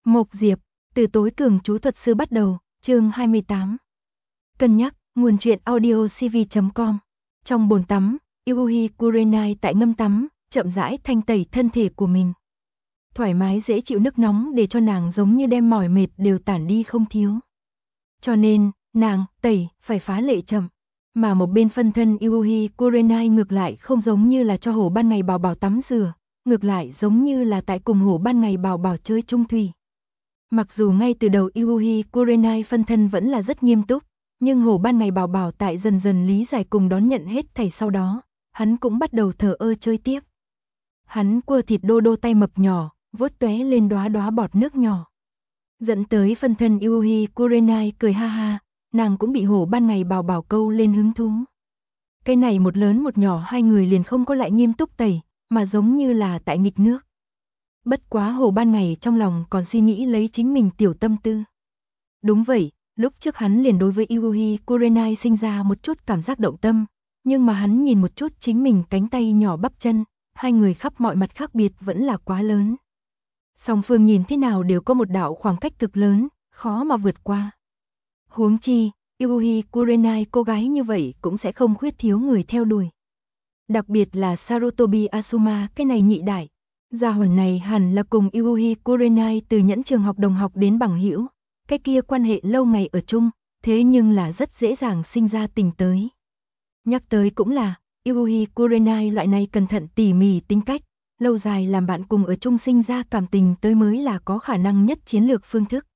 Mộc Diệp, từ tối cường chú thuật sư bắt đầu, chương 28. Cân nhắc, nguồn truyện audio cv.com. Trong bồn tắm, Yuhi Kurenai tại ngâm tắm, chậm rãi thanh tẩy thân thể của mình. Thoải mái dễ chịu nước nóng để cho nàng giống như đem mỏi mệt đều tản đi không thiếu. Cho nên, nàng tẩy phải phá lệ chậm. Mà một bên phân thân Yuhi Kurenai ngược lại không giống như là cho hổ ban ngày bảo bảo tắm rửa, ngược lại giống như là tại cùng hổ ban ngày bảo bảo chơi chung thủy. Mặc dù ngay từ đầu Yuhi Kurenai phân thân vẫn là rất nghiêm túc, nhưng hổ ban ngày bảo bảo tại dần dần lý giải cùng đón nhận hết thảy sau đó, hắn cũng bắt đầu thờ ơ chơi tiếp. Hắn quơ thịt đô đô tay mập nhỏ, vuốt tóe lên đóa đóa bọt nước nhỏ. Dẫn tới phân thân Yuhi Kurenai cười ha ha, nàng cũng bị hổ ban ngày bảo bảo câu lên hứng thú. Cái này một lớn một nhỏ hai người liền không có lại nghiêm túc tẩy, mà giống như là tại nghịch nước. Bất quá hổ ban ngày trong lòng còn suy nghĩ lấy chính mình tiểu tâm tư. Đúng vậy, lúc trước hắn liền đối với Yuhi Kurenai sinh ra một chút cảm giác động tâm, nhưng mà hắn nhìn một chút chính mình cánh tay nhỏ bắp chân, hai người khắp mọi mặt khác biệt vẫn là quá lớn. Song phương nhìn thế nào đều có một đạo khoảng cách cực lớn, khó mà vượt qua. Huống chi, Yuhi Kurenai cô gái như vậy cũng sẽ không khuyết thiếu người theo đuổi. Đặc biệt là Sarutobi Asuma cái này nhị đại. Gia hồn này hẳn là cùng Yuhi Kurenai từ nhẫn trường học đồng học đến bằng hữu, cái kia quan hệ lâu ngày ở chung, thế nhưng là rất dễ dàng sinh ra tình tới. Nhắc tới cũng là, Yuhi Kurenai loại này cẩn thận tỉ mỉ tính cách, lâu dài làm bạn cùng ở chung sinh ra cảm tình tới mới là có khả năng nhất chiến lược phương thức.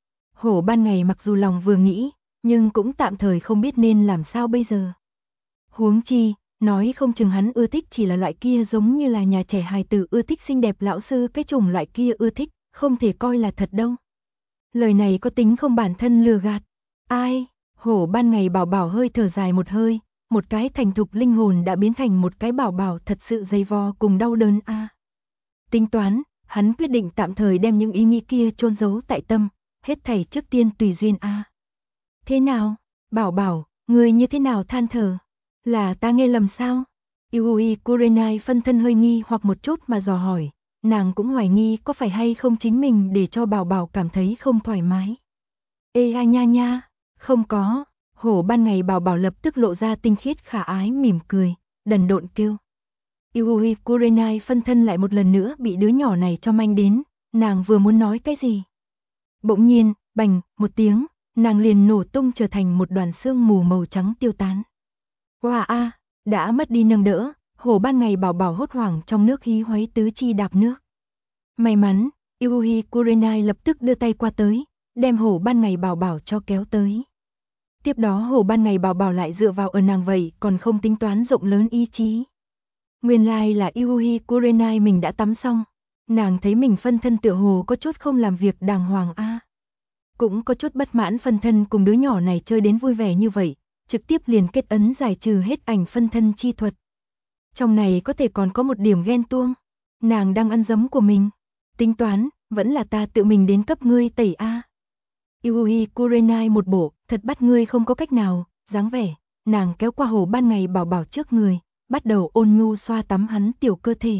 Hổ ban ngày mặc dù lòng vừa nghĩ, nhưng cũng tạm thời không biết nên làm sao bây giờ. Huống chi, nói không chừng hắn ưa thích chỉ là loại kia giống như là nhà trẻ hài tử ưa thích xinh đẹp lão sư cái chủng loại kia ưa thích, không thể coi là thật đâu. Lời này có tính không bản thân lừa gạt. Ai, hổ ban ngày bảo bảo hơi thở dài một hơi, một cái thành thục linh hồn đã biến thành một cái bảo bảo thật sự dày vò cùng đau đớn a. Tính toán, hắn quyết định tạm thời đem những ý nghĩ kia chôn giấu tại tâm, hết thảy trước tiên tùy duyên a. Thế nào, bảo bảo, người như thế nào than thở? Là ta nghe lầm sao? Yuhi Kurenai phân thân hơi nghi hoặc một chút mà dò hỏi, nàng cũng hoài nghi có phải hay không chính mình để cho bảo bảo cảm thấy không thoải mái. Ê ha nha nha, không có, hổ ban ngày bảo bảo lập tức lộ ra tinh khiết khả ái mỉm cười, đần độn kêu. Yuhi Kurenai phân thân lại một lần nữa bị đứa nhỏ này cho manh đến, nàng vừa muốn nói cái gì. Bỗng nhiên, bành, một tiếng, nàng liền nổ tung trở thành một đoàn sương mù màu trắng tiêu tán. Wow a, đã mất đi nâng đỡ, hổ ban ngày bảo bảo hốt hoảng trong nước hí hoáy tứ chi đạp nước. May mắn, Yuhi Kurenai lập tức đưa tay qua tới, đem hổ ban ngày bảo bảo cho kéo tới. Tiếp đó hổ ban ngày bảo bảo lại dựa vào ở nàng vậy còn không tính toán rộng lớn ý chí. Nguyên lai là Yuhi Kurenai mình đã tắm xong, nàng thấy mình phân thân tựa hồ có chút không làm việc đàng hoàng a. Cũng có chút bất mãn phân thân cùng đứa nhỏ này chơi đến vui vẻ như vậy, trực tiếp liền kết ấn giải trừ hết ảnh phân thân chi thuật. Trong này có thể còn có một điểm ghen tuông, nàng đang ăn dấm của mình, tính toán, vẫn là ta tự mình đến cấp ngươi tẩy a. Yuhi Kurenai một bộ, thật bắt ngươi không có cách nào, dáng vẻ, nàng kéo qua hổ ban ngày bảo bảo trước người, bắt đầu ôn nhu xoa tắm hắn tiểu cơ thể.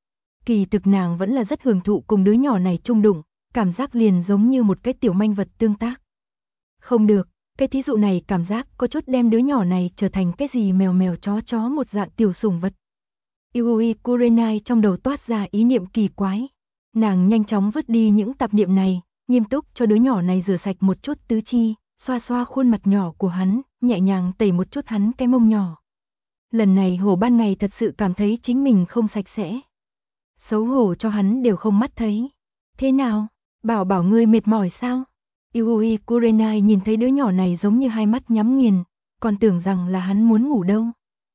Kỳ thực nàng vẫn là rất hưởng thụ cùng đứa nhỏ này chung đụng, cảm giác liền giống như một cái tiểu manh vật tương tác. Không được, cái thí dụ này cảm giác có chút đem đứa nhỏ này trở thành cái gì mèo mèo chó một dạng tiểu sủng vật. Yuhi Kurenai trong đầu toát ra ý niệm kỳ quái. Nàng nhanh chóng vứt đi những tạp niệm này, nghiêm túc cho đứa nhỏ này rửa sạch một chút tứ chi, xoa xoa khuôn mặt nhỏ của hắn, nhẹ nhàng tẩy một chút hắn cái mông nhỏ. Lần này hổ ban ngày thật sự cảm thấy chính mình không sạch sẽ. Xấu hổ cho hắn đều không mắt thấy. Thế nào, bảo bảo ngươi mệt mỏi sao? Yuhi Kurenai nhìn thấy đứa nhỏ này giống như hai mắt nhắm nghiền, còn tưởng rằng là hắn muốn ngủ đâu.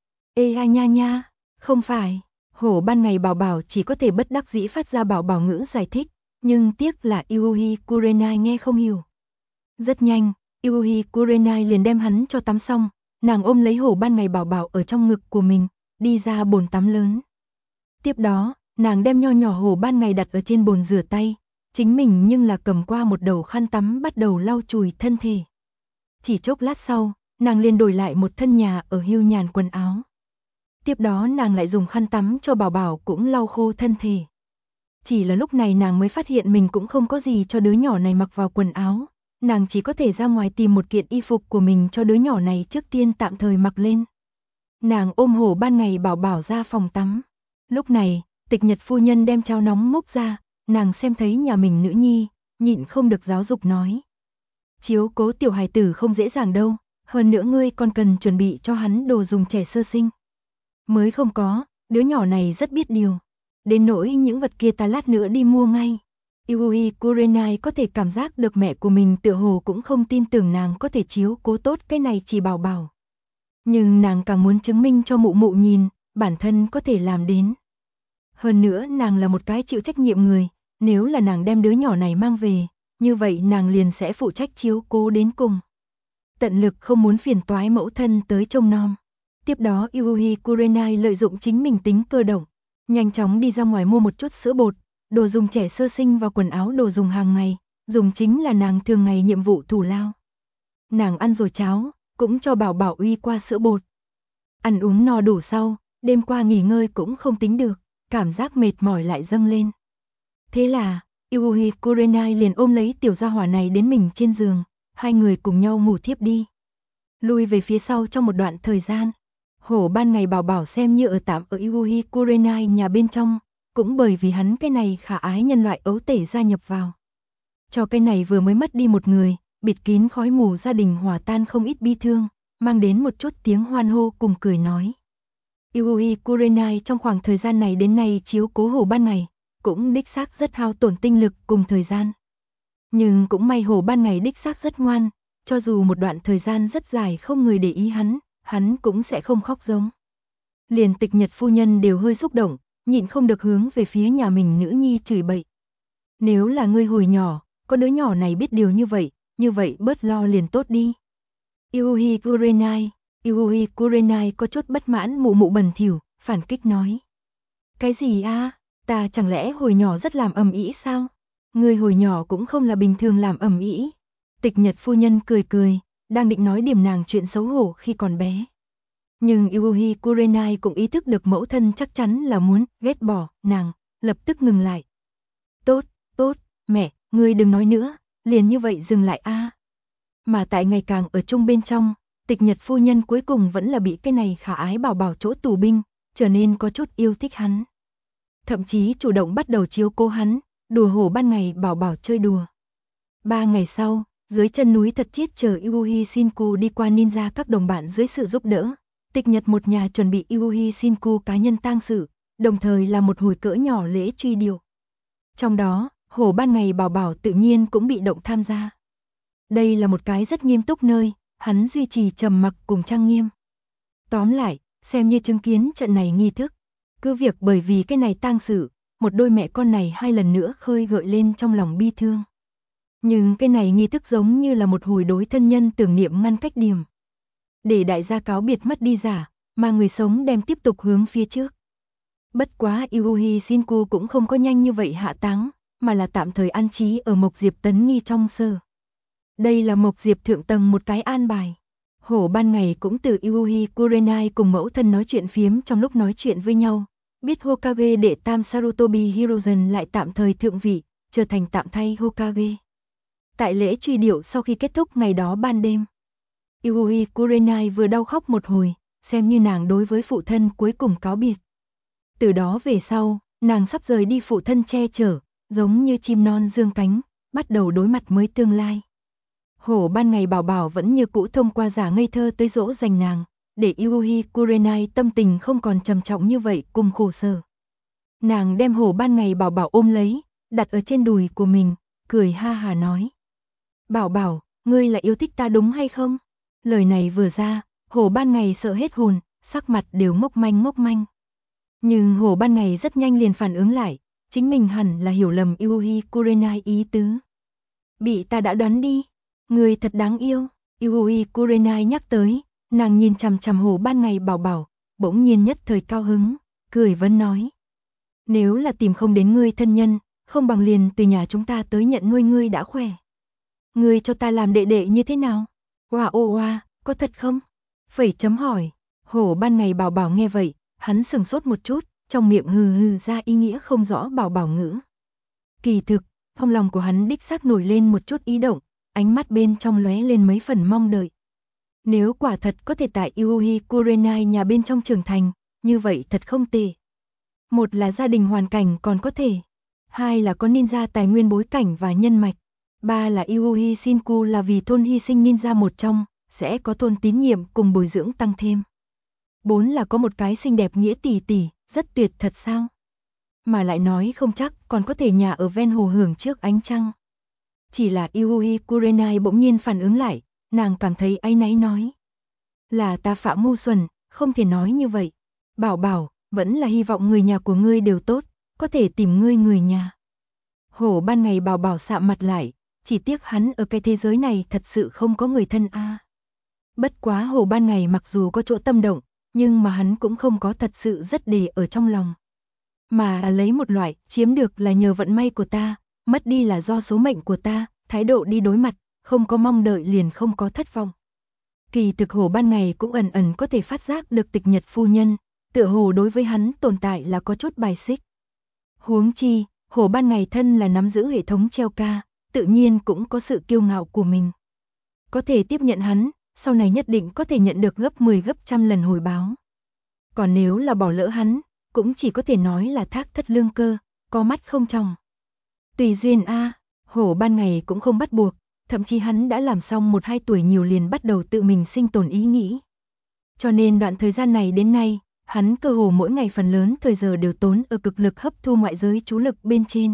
Ê ha nha nha, không phải, hổ ban ngày bảo bảo chỉ có thể bất đắc dĩ phát ra bảo bảo ngữ giải thích, nhưng tiếc là Yuhi Kurenai nghe không hiểu. Rất nhanh, Yuhi Kurenai liền đem hắn cho tắm xong, nàng ôm lấy hổ ban ngày bảo bảo ở trong ngực của mình, đi ra bồn tắm lớn. Tiếp đó, nàng đem nho nhỏ hổ ban ngày đặt ở trên bồn rửa tay, chính mình nhưng là cầm qua một đầu khăn tắm bắt đầu lau chùi thân thể. Chỉ chốc lát sau, nàng liền đổi lại một thân nhà ở hưu nhàn quần áo. Tiếp đó nàng lại dùng khăn tắm cho bảo bảo cũng lau khô thân thể. Chỉ là lúc này nàng mới phát hiện mình cũng không có gì cho đứa nhỏ này mặc vào quần áo. Nàng chỉ có thể ra ngoài tìm một kiện y phục của mình cho đứa nhỏ này trước tiên tạm thời mặc lên. Nàng ôm Hổ Ban Ngày bảo bảo ra phòng tắm. Lúc này, Tịch Nhật phu nhân đem cháo nóng múc ra, nàng xem thấy nhà mình nữ nhi, nhịn không được giáo dục nói. Chiếu cố tiểu hài tử không dễ dàng đâu, hơn nữa ngươi còn cần chuẩn bị cho hắn đồ dùng trẻ sơ sinh. Mới không có, đứa nhỏ này rất biết điều. Đến nỗi những vật kia ta lát nữa đi mua ngay. Yui Kurenai có thể cảm giác được mẹ của mình tựa hồ cũng không tin tưởng nàng có thể chiếu cố tốt cái này chỉ bảo bảo. Nhưng nàng càng muốn chứng minh cho mụ mụ nhìn, bản thân có thể làm đến. Hơn nữa nàng là một cái chịu trách nhiệm người, nếu là nàng đem đứa nhỏ này mang về, như vậy nàng liền sẽ phụ trách chiếu cố đến cùng. Tận lực không muốn phiền toái mẫu thân tới trông nom. Tiếp đó Yui Kurenai lợi dụng chính mình tính cơ động, nhanh chóng đi ra ngoài mua một chút sữa bột, đồ dùng trẻ sơ sinh và quần áo đồ dùng hàng ngày, dùng chính là nàng thường ngày nhiệm vụ thủ lao. Nàng ăn rồi cháo, cũng cho bảo bảo uy qua sữa bột. Ăn uống no đủ sau, đêm qua nghỉ ngơi cũng không tính được, cảm giác mệt mỏi lại dâng lên. Thế là, Yui Kurenai liền ôm lấy tiểu gia hỏa này đến mình trên giường, hai người cùng nhau ngủ thiếp đi. Lui về phía sau trong một đoạn thời gian, Hổ Ban Ngày bảo bảo xem như ở tạm ở Yui Kurenai nhà bên trong, cũng bởi vì hắn cái này khả ái nhân loại ấu tể gia nhập vào. Cho cái này vừa mới mất đi một người, bịt kín khói mù gia đình hòa tan không ít bi thương, mang đến một chút tiếng hoan hô cùng cười nói. Yui Kurenai trong khoảng thời gian này đến nay chiếu cố Hổ Ban Ngày, cũng đích xác rất hao tổn tinh lực cùng thời gian. Nhưng cũng may Hổ Ban Ngày đích xác rất ngoan, cho dù một đoạn thời gian rất dài không người để ý hắn cũng sẽ không khóc giống. Liền Tịch Nhật phu nhân đều hơi xúc động, nhịn không được hướng về phía nhà mình nữ nhi chửi bậy. Nếu là ngươi hồi nhỏ, có đứa nhỏ này biết điều như vậy bớt lo liền tốt đi. Yui Kurenai có chút bất mãn mụ mụ bẩn thỉu, phản kích nói. Cái gì a? Ta chẳng lẽ hồi nhỏ rất làm ầm ĩ sao? Ngươi hồi nhỏ cũng không là bình thường làm ầm ĩ. Tịch Nhật phu nhân cười cười, đang định nói điểm nàng chuyện xấu hổ khi còn bé. Nhưng Yui Kurenai cũng ý thức được mẫu thân chắc chắn là muốn ghét bỏ nàng, lập tức ngừng lại. Tốt, mẹ, ngươi đừng nói nữa, liền như vậy dừng lại a. Mà tại ngày càng ở chung bên trong, Tịch Nhật phu nhân cuối cùng vẫn là bị cái này khả ái bảo bảo chỗ tù binh, trở nên có chút yêu thích hắn. Thậm chí chủ động bắt đầu chiếu cố hắn, đùa Hổ Ban Ngày bảo bảo chơi đùa. 3 ngày sau, dưới chân núi thật chiết chờ Yui Shinku đi qua ninja các đồng bạn dưới sự giúp đỡ. Tịch Nhật một nhà chuẩn bị Yui Shinku cá nhân tang sự, đồng thời là một hồi cỡ nhỏ lễ truy điệu. Trong đó, Hổ Ban Ngày bảo bảo tự nhiên cũng bị động tham gia. Đây là một cái rất nghiêm túc nơi, hắn duy trì trầm mặc cùng trang nghiêm. Tóm lại, xem như chứng kiến trận này nghi thức. Cứ việc bởi vì cái này tang sự, một đôi mẹ con này hai lần nữa khơi gợi lên trong lòng bi thương. Nhưng cái này nghi thức giống như là một hồi đối thân nhân tưởng niệm ngăn cách điểm. Để đại gia cáo biệt mất đi giả, mà người sống đem tiếp tục hướng phía trước. Bất quá Yui Shinku cũng không có nhanh như vậy hạ táng, mà là tạm thời an trí ở Mộc Diệp Tấn Nghi trong sở. Đây là Mộc Diệp thượng tầng một cái an bài. Hổ Ban Ngày cũng từ Yui Kurenai cùng mẫu thân nói chuyện phiếm trong lúc nói chuyện với nhau. Biết Hokage đệ tam Sarutobi Hiruzen lại tạm thời thượng vị, trở thành tạm thay Hokage. Tại lễ truy điệu sau khi kết thúc ngày đó ban đêm, Yui Kurenai vừa đau khóc một hồi, xem như nàng đối với phụ thân cuối cùng cáo biệt. Từ đó về sau, nàng sắp rời đi phụ thân che chở, giống như chim non dương cánh, bắt đầu đối mặt mới tương lai. Hổ Ban Ngày bảo bảo vẫn như cũ thông qua giả ngây thơ tới dỗ dành nàng, để Yui Kurenai tâm tình không còn trầm trọng như vậy cùng khổ sở. Nàng đem Hổ Ban Ngày bảo bảo ôm lấy, đặt ở trên đùi của mình, cười ha hà nói. Bảo bảo, ngươi là yêu thích ta đúng hay không? Lời này vừa ra, Hổ Ban Ngày sợ hết hồn, sắc mặt đều ngốc manh. Nhưng Hổ Ban Ngày rất nhanh liền phản ứng lại, chính mình hẳn là hiểu lầm Yui Kurenai ý tứ. Bị ta đã đoán đi, ngươi thật đáng yêu, Yui Kurenai nhắc tới, nàng nhìn chằm chằm Hổ Ban Ngày bảo bảo, bỗng nhiên nhất thời cao hứng, cười vấn nói. Nếu là tìm không đến ngươi thân nhân, không bằng liền từ nhà chúng ta tới nhận nuôi ngươi đã khỏe. Ngươi cho ta làm đệ đệ như thế nào? Oa, có thật không? Phẩy chấm hỏi. Hổ Ban Ngày bảo bảo nghe vậy, hắn sừng sốt một chút, trong miệng hừ ra ý nghĩa không rõ bảo bảo ngữ. Kỳ thực, trong lòng của hắn đích xác nổi lên một chút ý động, ánh mắt bên trong lóe lên mấy phần mong đợi. Nếu quả thật có thể tại Yuhi Kurenai nhà bên trong trưởng thành, như vậy thật không tệ. Một là gia đình hoàn cảnh còn có thể, hai là có ninja tài nguyên bối cảnh và nhân mạch, ba là Yuhi Shinku là vì thôn hy sinh ninja một trong, sẽ có thôn tín nhiệm cùng bồi dưỡng tăng thêm. Bốn là có một cái xinh đẹp nghĩa tỷ tỷ, rất tuyệt thật sao? Mà lại nói không chắc còn có thể nhà ở ven hồ hưởng trước ánh trăng. Chỉ là Yuhi Kurenai bỗng nhiên phản ứng lại, nàng cảm thấy áy náy nói. Là ta phạm ngu xuẩn, không thể nói như vậy. Bảo bảo, vẫn là hy vọng người nhà của ngươi đều tốt, có thể tìm ngươi người nhà. Hổ ban ngày bảo bảo sạm mặt lại, chỉ tiếc hắn ở cái thế giới này thật sự không có người thân a. Bất quá hổ ban ngày mặc dù có chỗ tâm động, nhưng mà hắn cũng không có thật sự rất để ở trong lòng. Mà là lấy một loại, chiếm được là nhờ vận may của ta, mất đi là do số mệnh của ta, thái độ đi đối mặt, không có mong đợi liền không có thất vọng. Kỳ thực hổ ban ngày cũng ẩn ẩn có thể phát giác được Tịch Nhật phu nhân, tựa hồ đối với hắn tồn tại là có chút bài xích. Huống chi, hổ ban ngày thân là nắm giữ hệ thống treo ca, tự nhiên cũng có sự kiêu ngạo của mình. Có thể tiếp nhận hắn, sau này nhất định có thể nhận được gấp 10 gấp trăm lần hồi báo. Còn nếu là bỏ lỡ hắn, cũng chỉ có thể nói là thác thất lương cơ, có mắt không tròng. Tùy duyên a, hổ ban ngày cũng không bắt buộc, thậm chí hắn đã làm xong 1-2 tuổi nhiều liền bắt đầu tự mình sinh tồn ý nghĩ. Cho nên đoạn thời gian này đến nay, hắn cơ hồ mỗi ngày phần lớn thời giờ đều tốn ở cực lực hấp thu ngoại giới chú lực bên trên.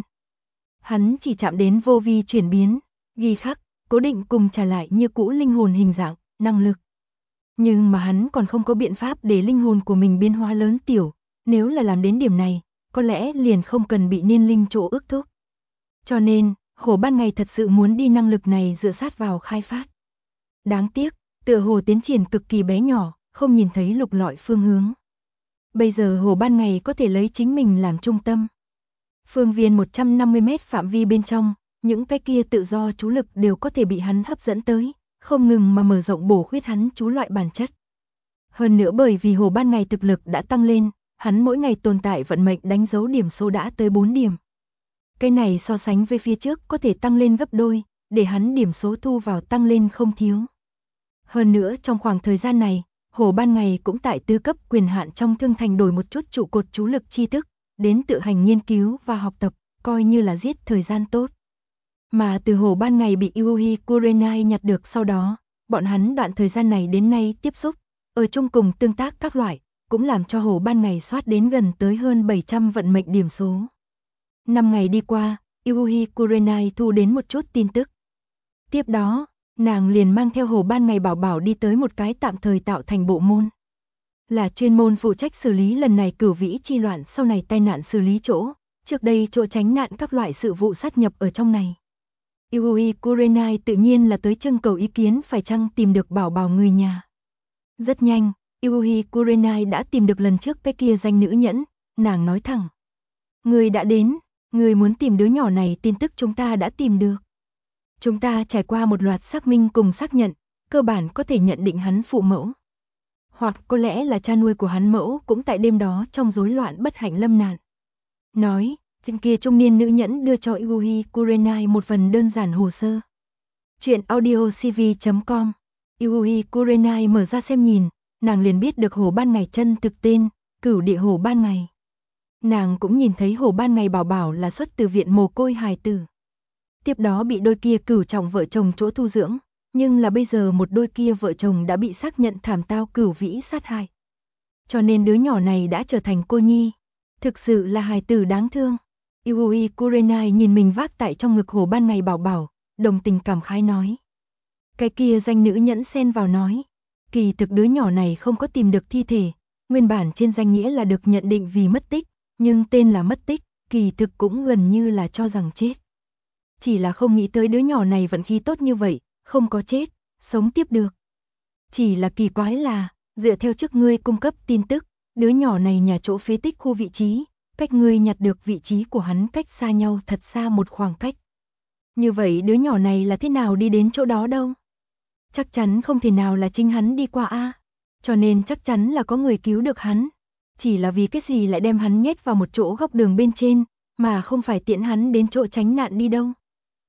Hắn chỉ chạm đến vô vi chuyển biến, ghi khắc, cố định cùng trả lại như cũ linh hồn hình dạng, năng lực. Nhưng mà hắn còn không có biện pháp để linh hồn của mình biến hóa lớn tiểu, nếu là làm đến điểm này, có lẽ liền không cần bị niên linh chỗ ước thúc. Cho nên, hổ ban ngày thật sự muốn đi năng lực này dựa sát vào khai phát. Đáng tiếc, tựa hồ tiến triển cực kỳ bé nhỏ, không nhìn thấy lục lọi phương hướng. Bây giờ hổ ban ngày có thể lấy chính mình làm trung tâm. Phương viên 150 mét phạm vi bên trong, những cái kia tự do chú lực đều có thể bị hắn hấp dẫn tới, không ngừng mà mở rộng bổ khuyết hắn chú loại bản chất. Hơn nữa bởi vì hổ ban ngày thực lực đã tăng lên, hắn mỗi ngày tồn tại vận mệnh đánh dấu điểm số đã tới 4 điểm. Cái này so sánh với phía trước có thể tăng lên gấp đôi, để hắn điểm số thu vào tăng lên không thiếu. Hơn nữa trong khoảng thời gian này, hổ ban ngày cũng tại tư cấp quyền hạn trong thương thành đổi một chút trụ cột chú lực tri thức, đến tự hành nghiên cứu và học tập, coi như là giết thời gian tốt. Mà từ hổ ban ngày bị Yuhi Kurenai nhặt được sau đó, bọn hắn đoạn thời gian này đến nay tiếp xúc, ở chung cùng tương tác các loại, cũng làm cho hổ ban ngày soát đến gần tới hơn 700 vận mệnh điểm số. 5 ngày đi qua, Yuhi Kurenai thu đến một chút tin tức. Tiếp đó, nàng liền mang theo hổ ban ngày bảo bảo đi tới một cái tạm thời tạo thành bộ môn. Là chuyên môn phụ trách xử lý lần này cửu vĩ chi loạn sau này tai nạn xử lý chỗ, trước đây chỗ tránh nạn các loại sự vụ sát nhập ở trong này. Yuhi Kurenai tự nhiên là tới trưng cầu ý kiến phải chăng tìm được bảo bảo người nhà. Rất nhanh, Yuhi Kurenai đã tìm được lần trước cái kia danh nữ nhẫn, nàng nói thẳng. Người đã đến, người muốn tìm đứa nhỏ này tin tức chúng ta đã tìm được. Chúng ta trải qua một loạt xác minh cùng xác nhận, cơ bản có thể nhận định hắn phụ mẫu. Hoặc có lẽ là cha nuôi của hắn mẫu cũng tại đêm đó trong rối loạn bất hạnh lâm nạn. Nói, tên kia trung niên nữ nhẫn đưa cho Yuhi Kurenai một phần đơn giản hồ sơ. Chuyện audiocv.com. Yuhi Kurenai mở ra xem nhìn, nàng liền biết được hổ ban ngày chân thực tên, Cửu Địa Hổ ban ngày. Nàng cũng nhìn thấy hổ ban ngày bảo bảo là xuất từ viện mồ côi hài tử. Tiếp đó bị đôi kia cửu trọng vợ chồng chỗ thu dưỡng, nhưng là bây giờ một đôi kia vợ chồng đã bị xác nhận thảm tao cửu vĩ sát hại. Cho nên đứa nhỏ này đã trở thành cô nhi. Thực sự là hài tử đáng thương. Yuhi Kurenai nhìn mình vác tại trong ngực hổ ban ngày bảo bảo, đồng tình cảm khái nói. Cái kia danh nữ nhẫn xen vào nói. Kỳ thực đứa nhỏ này không có tìm được thi thể, nguyên bản trên danh nghĩa là được nhận định vì mất tích, nhưng tên là mất tích, kỳ thực cũng gần như là cho rằng chết. Chỉ là không nghĩ tới đứa nhỏ này vận khí tốt như vậy, không có chết, sống tiếp được. Chỉ là kỳ quái là, dựa theo trước ngươi cung cấp tin tức, đứa nhỏ này nhà chỗ phế tích khu vị trí, cách ngươi nhặt được vị trí của hắn cách xa nhau thật xa một khoảng cách. Như vậy đứa nhỏ này là thế nào đi đến chỗ đó đâu? Chắc chắn không thể nào là chính hắn đi qua a, cho nên chắc chắn là có người cứu được hắn. Chỉ là vì cái gì lại đem hắn nhét vào một chỗ góc đường bên trên, mà không phải tiễn hắn đến chỗ tránh nạn đi đâu?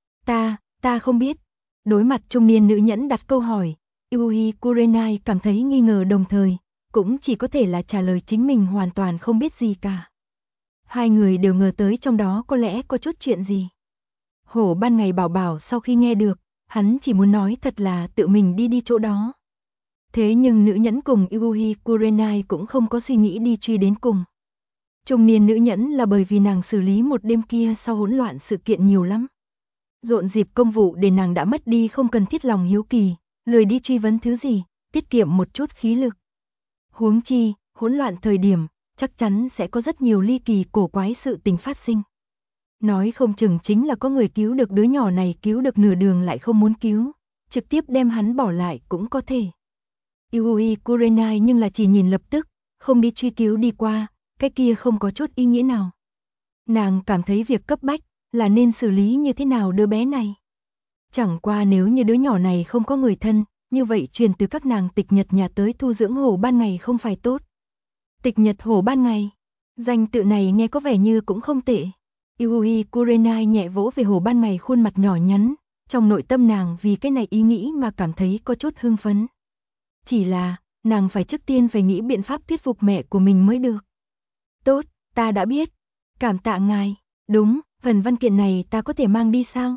Ta không biết. Đối mặt trung niên nữ nhẫn đặt câu hỏi, Yui Kurenai cảm thấy nghi ngờ đồng thời, cũng chỉ có thể là trả lời chính mình hoàn toàn không biết gì cả. Hai người đều ngờ tới trong đó có lẽ có chút chuyện gì. Hổ ban ngày bảo bảo sau khi nghe được, hắn chỉ muốn nói thật là tự mình đi chỗ đó. Thế nhưng nữ nhẫn cùng Yui Kurenai cũng không có suy nghĩ đi truy đến cùng. Trung niên nữ nhẫn là bởi vì nàng xử lý một đêm kia sau hỗn loạn sự kiện nhiều lắm. Rộn dịp công vụ để nàng đã mất đi không cần thiết lòng hiếu kỳ, lười đi truy vấn thứ gì, tiết kiệm một chút khí lực. Huống chi, hỗn loạn thời điểm, chắc chắn sẽ có rất nhiều ly kỳ cổ quái sự tình phát sinh. Nói không chừng chính là có người cứu được đứa nhỏ này, cứu được nửa đường lại không muốn cứu, trực tiếp đem hắn bỏ lại cũng có thể. Yui Kurenai nhưng là chỉ nhìn lập tức, không đi truy cứu đi qua, cái kia không có chút ý nghĩa nào. Nàng cảm thấy việc cấp bách là nên xử lý như thế nào đứa bé này. Chẳng qua nếu như đứa nhỏ này không có người thân, như vậy truyền từ các nàng tịch nhật nhà tới thu dưỡng hổ ban ngày không phải tốt. Tịch nhật hổ ban ngày, danh tự này nghe có vẻ như cũng không tệ. Yui Kurenai nhẹ vỗ về hổ ban ngày khuôn mặt nhỏ nhắn, trong nội tâm nàng vì cái này ý nghĩ mà cảm thấy có chút hưng phấn. Chỉ là, nàng phải trước tiên phải nghĩ biện pháp thuyết phục mẹ của mình mới được. Tốt, ta đã biết. Cảm tạ ngài. Đúng, phần văn kiện này ta có thể mang đi sao?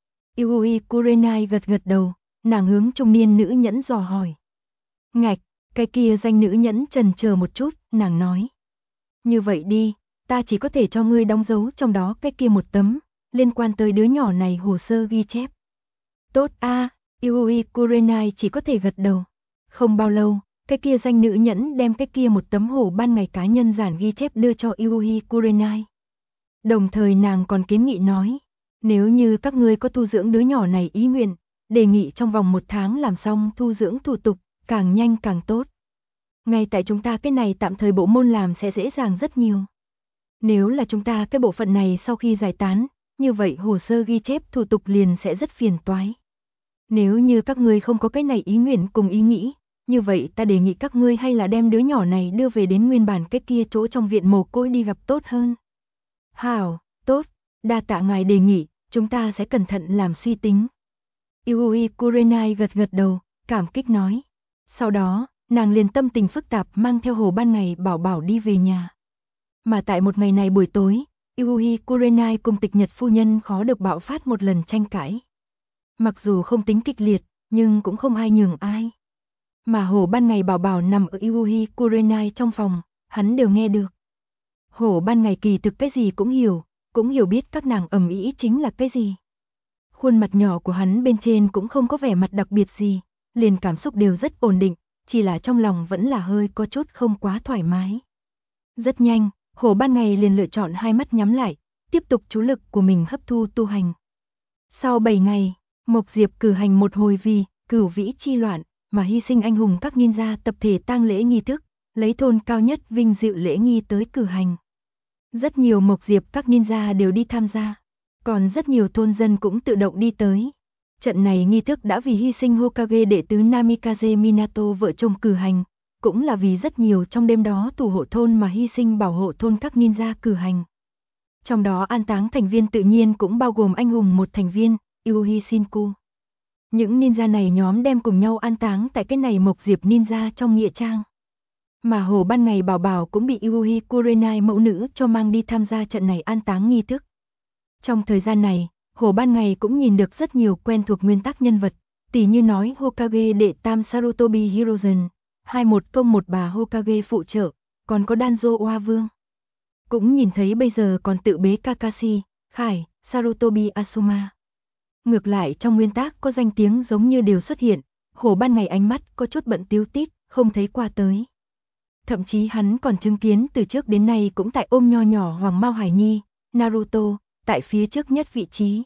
Yui Kurenai gật gật đầu, nàng hướng trung niên nữ nhẫn dò hỏi. Ngạch, cái kia danh nữ nhẫn chần chờ một chút, nàng nói. Như vậy đi, ta chỉ có thể cho ngươi đóng dấu trong đó cái kia một tấm, liên quan tới đứa nhỏ này hồ sơ ghi chép. Tốt a, Yui Kurenai chỉ có thể gật đầu. Không bao lâu, cái kia danh nữ nhẫn đem cái kia một tấm hổ ban ngày cá nhân giản ghi chép đưa cho Yui Kurenai. Đồng thời nàng còn kiến nghị nói, nếu như các ngươi có thu dưỡng đứa nhỏ này ý nguyện, đề nghị trong vòng 1 tháng làm xong thu dưỡng thủ tục, càng nhanh càng tốt. Ngay tại chúng ta cái này tạm thời bộ môn làm sẽ dễ dàng rất nhiều. Nếu là chúng ta cái bộ phận này sau khi giải tán, như vậy hồ sơ ghi chép thủ tục liền sẽ rất phiền toái. Nếu như các ngươi không có cái này ý nguyện cùng ý nghĩ, như vậy ta đề nghị các ngươi hay là đem đứa nhỏ này đưa về đến nguyên bản cái kia chỗ trong viện mồ côi đi gặp tốt hơn. Hảo, tốt, đa tạ ngài đề nghị, chúng ta sẽ cẩn thận làm suy tính. Yui Kurenai gật gật đầu, cảm kích nói. Sau đó, nàng liền tâm tình phức tạp mang theo hồ ban ngày bảo bảo đi về nhà. Mà tại một ngày này buổi tối, Yui Kurenai cùng tịch nhật phu nhân khó được bạo phát một lần tranh cãi. Mặc dù không tính kịch liệt, nhưng cũng không ai nhường ai. Mà hổ ban ngày bảo bảo nằm ở Yui Kurenai trong phòng, hắn đều nghe được. Hổ ban ngày kỳ thực cái gì cũng hiểu biết các nàng ầm ĩ chính là cái gì. Khuôn mặt nhỏ của hắn bên trên cũng không có vẻ mặt đặc biệt gì, liền cảm xúc đều rất ổn định, chỉ là trong lòng vẫn là hơi có chút không quá thoải mái. Rất nhanh, hổ ban ngày liền lựa chọn hai mắt nhắm lại, tiếp tục chú lực của mình hấp thu tu hành. Sau 7 ngày, Mộc Diệp cử hành một hồi vì Cửu Vĩ chi loạn mà hy sinh anh hùng các ninja tập thể tang lễ nghi thức, lấy thôn cao nhất vinh dự lễ nghi tới cử hành. Rất nhiều Mộc Diệp các ninja đều đi tham gia, còn rất nhiều thôn dân cũng tự động đi tới. Trận này nghi thức đã vì hy sinh Hokage đệ tứ Namikaze Minato vợ chồng cử hành, cũng là vì rất nhiều trong đêm đó thủ hộ thôn mà hy sinh bảo hộ thôn các ninja cử hành. Trong đó an táng thành viên tự nhiên cũng bao gồm anh hùng một thành viên, Yui Shinku. Những ninja này nhóm đem cùng nhau an táng tại cái này Mộc Diệp ninja trong nghĩa trang. Mà hồ ban ngày bảo bảo cũng bị Yui Kurenai mẫu nữ cho mang đi tham gia trận này an táng nghi thức. Trong thời gian này, hồ ban ngày cũng nhìn được rất nhiều quen thuộc nguyên tắc nhân vật, tỉ như nói Hokage đệ tam Sarutobi Hiruzen, 21 công một bà Hokage phụ trợ, còn có Danzo Oa Vương. Cũng nhìn thấy bây giờ còn tự bế Kakashi, Khải, Sarutobi Asuma. Ngược lại trong nguyên tác có danh tiếng giống như đều xuất hiện, hồ ban ngày ánh mắt có chút bận tíu tít, không thấy qua tới. Thậm chí hắn còn chứng kiến từ trước đến nay cũng tại ôm nho nhỏ Hoàng Mao Hải Nhi, Naruto, tại phía trước nhất vị trí.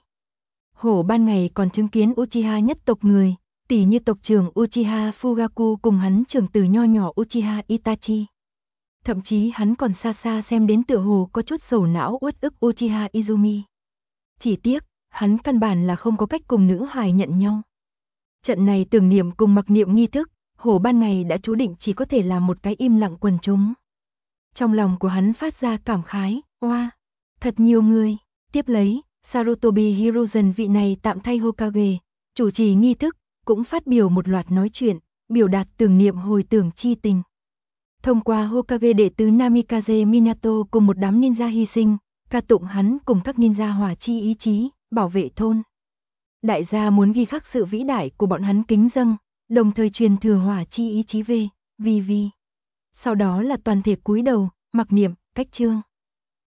Hổ ban ngày còn chứng kiến Uchiha nhất tộc người, tỉ như tộc trưởng Uchiha Fugaku cùng hắn trưởng tử nho nhỏ Uchiha Itachi. Thậm chí hắn còn xa xa xem đến tựa hồ có chút sầu não uất ức Uchiha Izumi. Chỉ tiếc, hắn căn bản là không có cách cùng nữ hài nhận nhau. Trận này tưởng niệm cùng mặc niệm nghi thức, hổ ban ngày đã chú định chỉ có thể là một cái im lặng quần chúng. Trong lòng của hắn phát ra cảm khái, oa, Thật nhiều người. Tiếp lấy, Sarutobi Hiruzen vị này tạm thay Hokage, chủ trì nghi thức, cũng phát biểu một loạt nói chuyện, biểu đạt tưởng niệm hồi tưởng chi tình. Thông qua Hokage đệ tứ Namikaze Minato cùng một đám ninja hy sinh, ca tụng hắn cùng các ninja hỏa chi ý chí, bảo vệ thôn. Đại gia muốn ghi khắc sự vĩ đại của bọn hắn kính dâng, đồng thời truyền thừa hỏa chi ý chí về, vì. Sau đó là toàn thể cúi đầu, mặc niệm, cách chương.